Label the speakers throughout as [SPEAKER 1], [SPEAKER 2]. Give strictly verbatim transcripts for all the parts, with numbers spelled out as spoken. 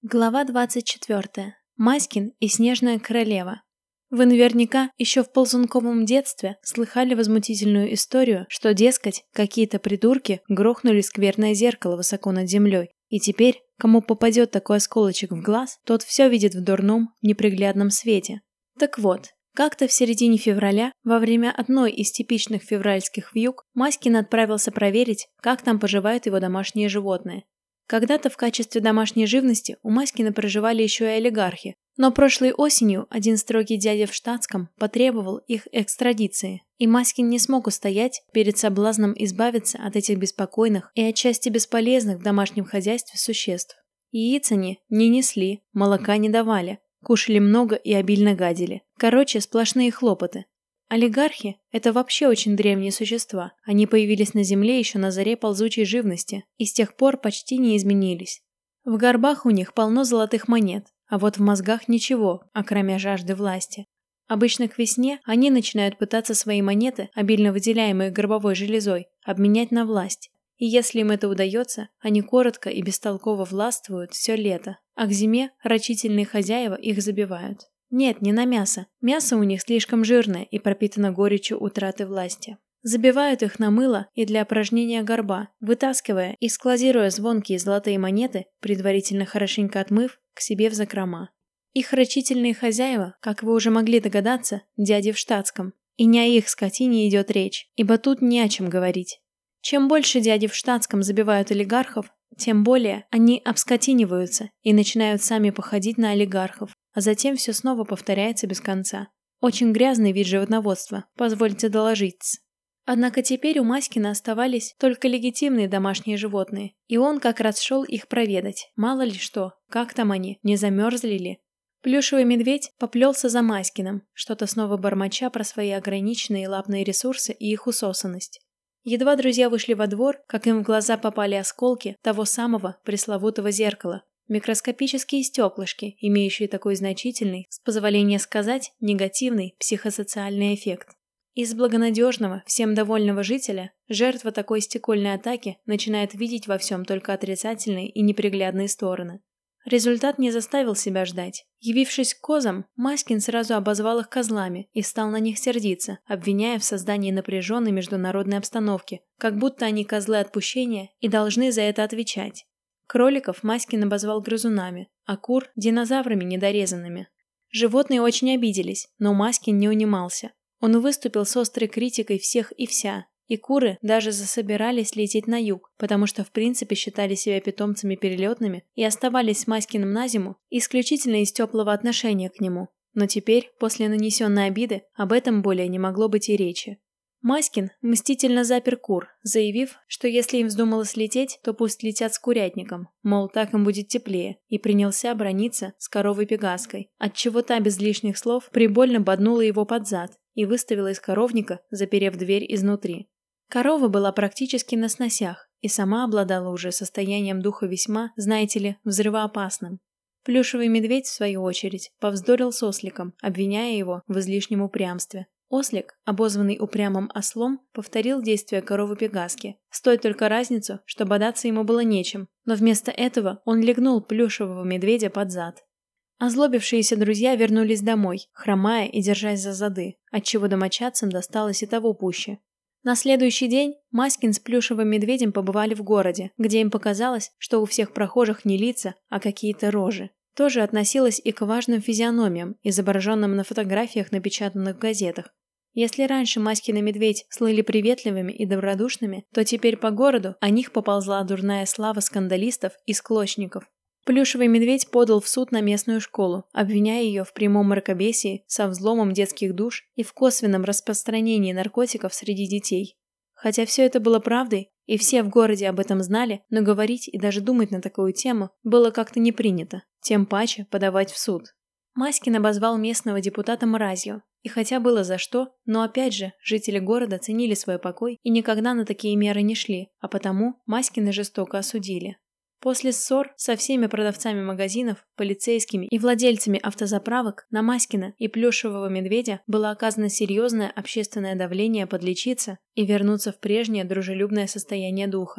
[SPEAKER 1] Глава двадцать четвёртая. Маськин и Снежная королева. Вы наверняка еще в ползунковом детстве слыхали возмутительную историю, что, дескать, какие-то придурки грохнули скверное зеркало высоко над землей, и теперь, кому попадет такой осколочек в глаз, тот все видит в дурном, неприглядном свете. Так вот, как-то в середине февраля, во время одной из типичных февральских вьюг, Маськин отправился проверить, как там поживают его домашние животные. Когда-то в качестве домашней живности у Маськина проживали еще и олигархи, но прошлой осенью один строгий дядя в штатском потребовал их экстрадиции, и Маськин не смог устоять перед соблазном избавиться от этих беспокойных и отчасти бесполезных в домашнем хозяйстве существ. Яиц они не несли, молока не давали, кушали много и обильно гадили. Короче, сплошные хлопоты. Олигархи – это вообще очень древние существа. Они появились на Земле еще на заре ползучей живности и с тех пор почти не изменились. В горбах у них полно золотых монет, а вот в мозгах ничего, окромя жажды власти. Обычно к весне они начинают пытаться свои монеты, обильно выделяемые горбовой железой, обменять на власть. И если им это удается, они коротко и бестолково властвуют все лето, а к зиме рачительные хозяева их забивают. Нет, не на мясо. Мясо у них слишком жирное и пропитано горечью утраты власти. Забивают их на мыло и для опорожнения горба, вытаскивая и складируя звонкие золотые монеты, предварительно хорошенько отмыв, к себе в закрома. Их рачительные хозяева, как вы уже могли догадаться, дяди в штатском. И не о их скотине идет речь, ибо тут не о чем говорить. Чем больше дяди в штатском забивают олигархов, тем более они обскотиниваются и начинают сами походить на олигархов. А затем все снова повторяется без конца. Очень грязный вид животноводства, позвольте доложить. Однако теперь у Маськина оставались только легитимные домашние животные, и он как раз шел их проведать. Мало ли что, как там они, не замерзли ли? Плюшевый медведь поплелся за Маськиным, что-то снова бормоча про свои ограниченные лапные ресурсы и их усосанность. Едва друзья вышли во двор, как им в глаза попали осколки того самого пресловутого зеркала. Микроскопические стеклышки, имеющие такой значительный, с позволения сказать, негативный психосоциальный эффект. Из благонадежного, всем довольного жителя, жертва такой стекольной атаки начинает видеть во всем только отрицательные и неприглядные стороны. Результат не заставил себя ждать. Явившись к козам, Маськин сразу обозвал их козлами и стал на них сердиться, обвиняя в создании напряженной международной обстановки, как будто они козлы отпущения и должны за это отвечать. Кроликов Маськин обозвал грызунами, а кур – динозаврами недорезанными. Животные очень обиделись, но Маськин не унимался. Он выступил с острой критикой всех и вся, и куры даже засобирались лететь на юг, потому что в принципе считали себя питомцами перелетными и оставались с Маськиным на зиму исключительно из теплого отношения к нему. Но теперь, после нанесенной обиды, об этом более не могло быть и речи. Маськин мстительно запер кур, заявив, что если им вздумалось лететь, то пусть летят с курятником, мол, так им будет теплее, и принялся браниться с коровой Пегаской, отчего та без лишних слов прибольно боднула его под зад и выставила из коровника, заперев дверь изнутри. Корова была практически на сносях и сама обладала уже состоянием духа весьма, знаете ли, взрывоопасным. Плюшевый медведь, в свою очередь, повздорил с осликом, обвиняя его в излишнем упрямстве. Ослик, обозванный упрямым ослом, повторил действия коровы Пегаски, с той только разницей, что бодаться ему было нечем, но вместо этого он легнул плюшевого медведя под зад. Озлобившиеся друзья вернулись домой, хромая и держась за зады, отчего домочадцам досталось и того пуще. На следующий день Маськин с плюшевым медведем побывали в городе, где им показалось, что у всех прохожих не лица, а какие-то рожи. Тоже относилось и к важным физиономиям, изображенным на фотографиях, напечатанных в газетах. Если раньше Маськин и медведь слыли приветливыми и добродушными, то теперь по городу о них поползла дурная слава скандалистов и склочников. Плюшевый медведь подал в суд на местную школу, обвиняя ее в прямом мракобесии, со взломом детских душ и в косвенном распространении наркотиков среди детей. Хотя все это было правдой, и все в городе об этом знали, но говорить и даже думать на такую тему было как-то не принято, тем паче подавать в суд. Маськин обозвал местного депутата мразью, и хотя было за что, но опять же, жители города ценили свой покой и никогда на такие меры не шли, а потому Маськина жестоко осудили. После ссор со всеми продавцами магазинов, полицейскими и владельцами автозаправок на Маськина и плюшевого медведя было оказано серьезное общественное давление подлечиться и вернуться в прежнее дружелюбное состояние духа.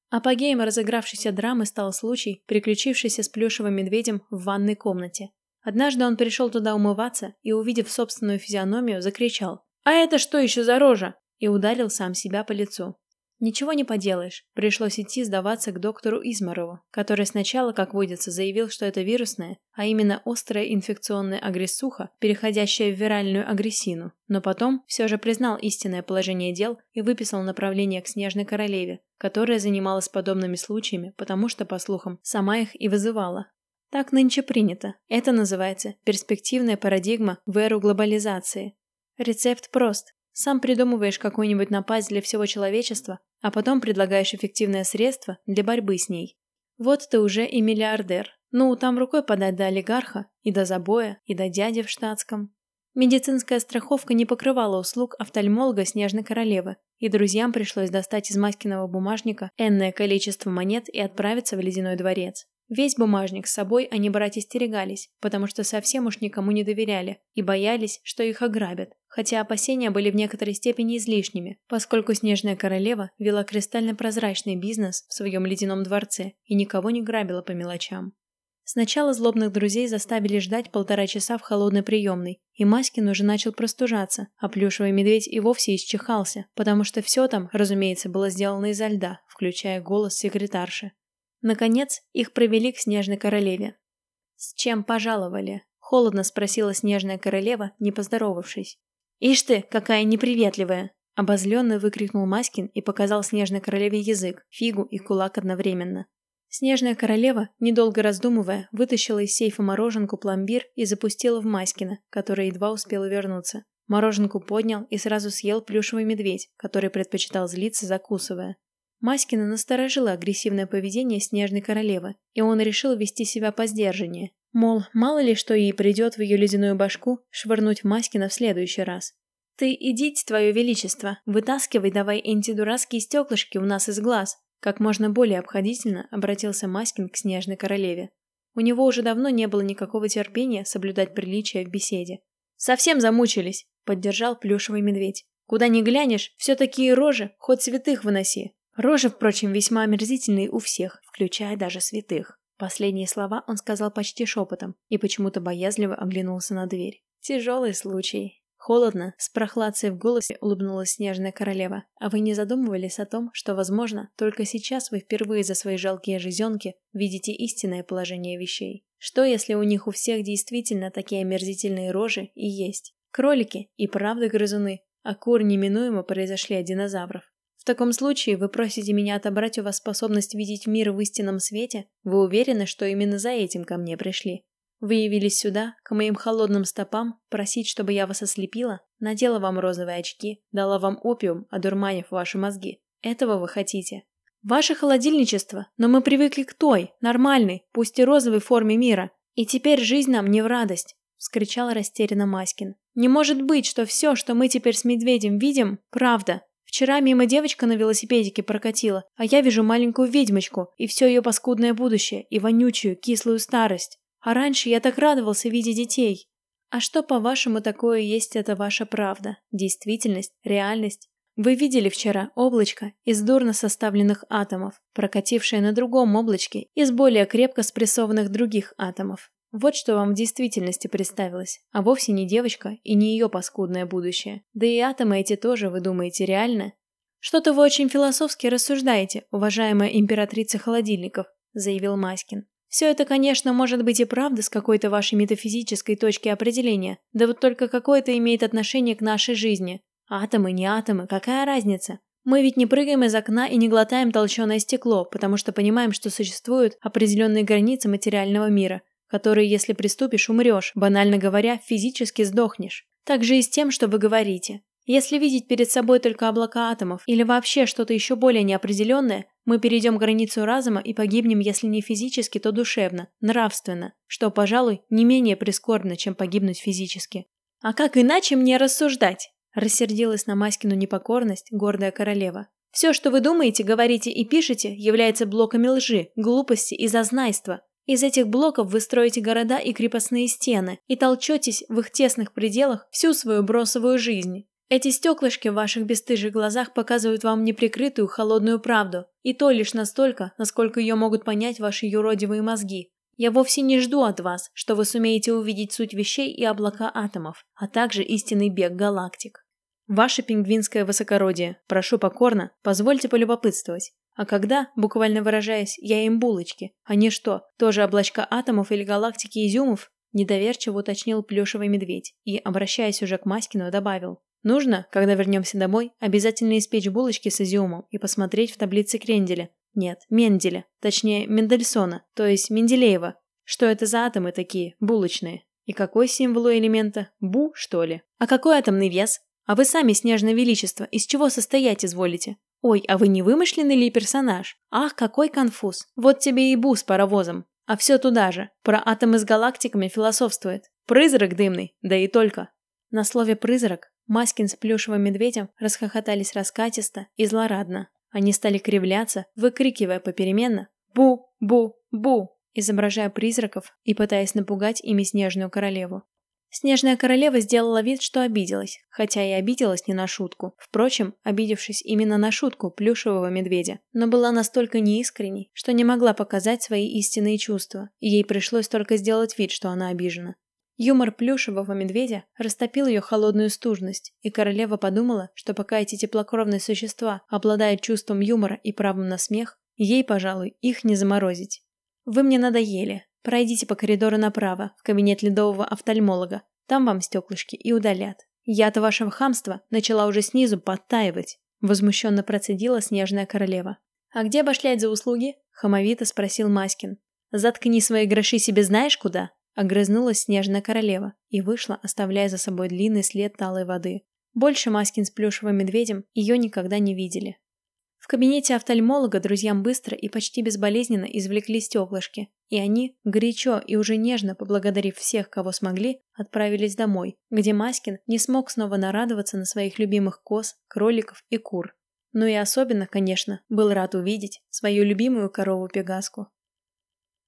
[SPEAKER 1] Апогеем разыгравшейся драмы стал случай, приключившийся с плюшевым медведем в ванной комнате. Однажды он пришел туда умываться и, увидев собственную физиономию, закричал: «А это что еще за рожа?» и ударил сам себя по лицу. Ничего не поделаешь, пришлось идти сдаваться к доктору Измарову, который сначала, как водится, заявил, что это вирусная, а именно острая инфекционная агрессуха, переходящая в виральную агрессину, но потом все же признал истинное положение дел и выписал направление к Снежной Королеве, которая занималась подобными случаями, потому что, по слухам, сама их и вызывала. Так нынче принято. Это называется перспективная парадигма в эру глобализации. Рецепт прост. Сам придумываешь какую-нибудь напасть для всего человечества, а потом предлагаешь эффективное средство для борьбы с ней. Вот ты уже и миллиардер. Ну, там рукой подать до олигарха, и до забоя, и до дяди в штатском. Медицинская страховка не покрывала услуг офтальмолога Снежной Королевы, и друзьям пришлось достать из Маськиного бумажника энное количество монет и отправиться в Ледяной дворец. Весь бумажник с собой они брать остерегались, потому что совсем уж никому не доверяли и боялись, что их ограбят, хотя опасения были в некоторой степени излишними, поскольку Снежная Королева вела кристально-прозрачный бизнес в своем Ледяном дворце и никого не грабила по мелочам. Сначала злобных друзей заставили ждать полтора часа в холодной приемной, и Маськин уже начал простужаться, а плюшевый медведь и вовсе исчихался, потому что все там, разумеется, было сделано изо льда, включая голос секретарши. Наконец, их провели к Снежной Королеве. «С чем пожаловали?» – холодно спросила Снежная Королева, не поздоровавшись. «Ишь ты, какая неприветливая!» – обозленно выкрикнул Маськин и показал Снежной Королеве язык, фигу и кулак одновременно. Снежная Королева, недолго раздумывая, вытащила из сейфа мороженку пломбир и запустила в Маськина, который едва успел вернуться. Мороженку поднял и сразу съел плюшевый медведь, который предпочитал злиться, закусывая. Маськина насторожило агрессивное поведение Снежной Королевы, и он решил вести себя посдержаннее. Мол, мало ли что ей придет в ее ледяную башку швырнуть Маськина в следующий раз. «Ты идите, твое величество, вытаскивай давай антидурацкие стеклышки у нас из глаз», как можно более обходительно обратился Маськин к Снежной Королеве. У него уже давно не было никакого терпения соблюдать приличия в беседе. «Совсем замучились», — поддержал плюшевый медведь. «Куда ни глянешь, все такие рожи, хоть святых выноси». Рожи, впрочем, весьма омерзительные у всех, включая даже святых. Последние слова он сказал почти шепотом и почему-то боязливо оглянулся на дверь. Тяжелый случай. Холодно, с прохладцей в голосе улыбнулась Снежная Королева. А вы не задумывались о том, что, возможно, только сейчас вы впервые за свои жалкие жизненки видите истинное положение вещей? Что, если у них у всех действительно такие омерзительные рожи и есть? Кролики и правда грызуны, а куры неминуемо произошли от динозавров. В таком случае вы просите меня отобрать у вас способность видеть мир в истинном свете? Вы уверены, что именно за этим ко мне пришли? Вы явились сюда, к моим холодным стопам, просить, чтобы я вас ослепила, надела вам розовые очки, дала вам опиум, одурманив ваши мозги. Этого вы хотите? Ваше холодильничество, но мы привыкли к той, нормальной, пусть и розовой форме мира. И теперь жизнь нам не в радость, вскричал растерянно Маськин. Не может быть, что все, что мы теперь с медведем видим, правда. Вчера мимо девочка на велосипедике прокатила, а я вижу маленькую ведьмочку и все ее паскудное будущее, и вонючую, кислую старость. А раньше я так радовался видя детей. А что, по-вашему, такое есть эта ваша правда? Действительность? Реальность? Вы видели вчера облачко из дурно составленных атомов, прокатившее на другом облачке из более крепко спрессованных других атомов. Вот что вам в действительности представилось, а вовсе не девочка и не ее паскудное будущее. Да и атомы эти тоже, вы думаете, реально? Что-то вы очень философски рассуждаете, уважаемая императрица холодильников, заявил Маськин. Все это, конечно, может быть и правда с какой-то вашей метафизической точки определения, да вот только какое это имеет отношение к нашей жизни. Атомы, не атомы, какая разница? Мы ведь не прыгаем из окна и не глотаем толченое стекло, потому что понимаем, что существуют определенные границы материального мира, которые, если приступишь, умрешь, банально говоря, физически сдохнешь. Так же и с тем, что вы говорите. Если видеть перед собой только облака атомов или вообще что-то еще более неопределенное, мы перейдем границу разума и погибнем, если не физически, то душевно, нравственно, что, пожалуй, не менее прискорбно, чем погибнуть физически. А как иначе мне рассуждать? Рассердилась на Маськину непокорность гордая королева. Все, что вы думаете, говорите и пишете, является блоками лжи, глупости и зазнайства. Из этих блоков вы строите города и крепостные стены и толчетесь в их тесных пределах всю свою бросовую жизнь. Эти стеклышки в ваших бесстыжих глазах показывают вам неприкрытую холодную правду, и то лишь настолько, насколько ее могут понять ваши юродивые мозги. Я вовсе не жду от вас, что вы сумеете увидеть суть вещей и облака атомов, а также истинный бег галактик. Ваше пингвинское высокородие, прошу покорно, позвольте полюбопытствовать. А когда, буквально выражаясь, я им булочки, они что, тоже облачка атомов или галактики изюмов? Недоверчиво уточнил плюшевый медведь и, обращаясь уже к Маськину, добавил. Нужно, когда вернемся домой, обязательно испечь булочки с изюмом и посмотреть в таблице Кренделя. Нет, Менделя, точнее Мендельсона, то есть Менделеева. Что это за атомы такие, булочные? И какой символ у элемента? Бу, что ли? А какой атомный вес? А вы сами, снежное величество, из чего состоять изволите? Ой, а вы не вымышленный ли персонаж? Ах, какой конфуз. Вот тебе и Бу с паровозом. А все туда же. Про атомы с галактиками философствует. Призрак дымный, да и только. На слове «призрак» Маськин с плюшевым медведем расхохотались раскатисто и злорадно. Они стали кривляться, выкрикивая попеременно «Бу! Бу! Бу!», изображая призраков и пытаясь напугать ими Снежную королеву. Снежная королева сделала вид, что обиделась, хотя и обиделась не на шутку. Впрочем, обидевшись именно на шутку плюшевого медведя, но была настолько неискренней, что не могла показать свои истинные чувства, и ей пришлось только сделать вид, что она обижена. Юмор плюшевого медведя растопил ее холодную стужность, и королева подумала, что пока эти теплокровные существа обладают чувством юмора и правом на смех, ей, пожалуй, их не заморозить. «Вы мне надоели. Пройдите по коридору направо, в кабинет ледового офтальмолога. Там вам стеклышки и удалят. Я-то вашего хамства начала уже снизу подтаивать», — возмущенно процедила Снежная королева. «А где башлять за услуги?» — хамовито спросил Маськин. «Заткни свои гроши себе знаешь куда?» Огрызнулась Снежная королева и вышла, оставляя за собой длинный след талой воды. Больше Маськин с плюшевым медведем ее никогда не видели. В кабинете офтальмолога друзьям быстро и почти безболезненно извлекли стеклышки, и они, горячо и уже нежно поблагодарив всех, кого смогли, отправились домой, где Маськин не смог снова нарадоваться на своих любимых коз, кроликов и кур. Ну и особенно, конечно, был рад увидеть свою любимую корову Пегаску.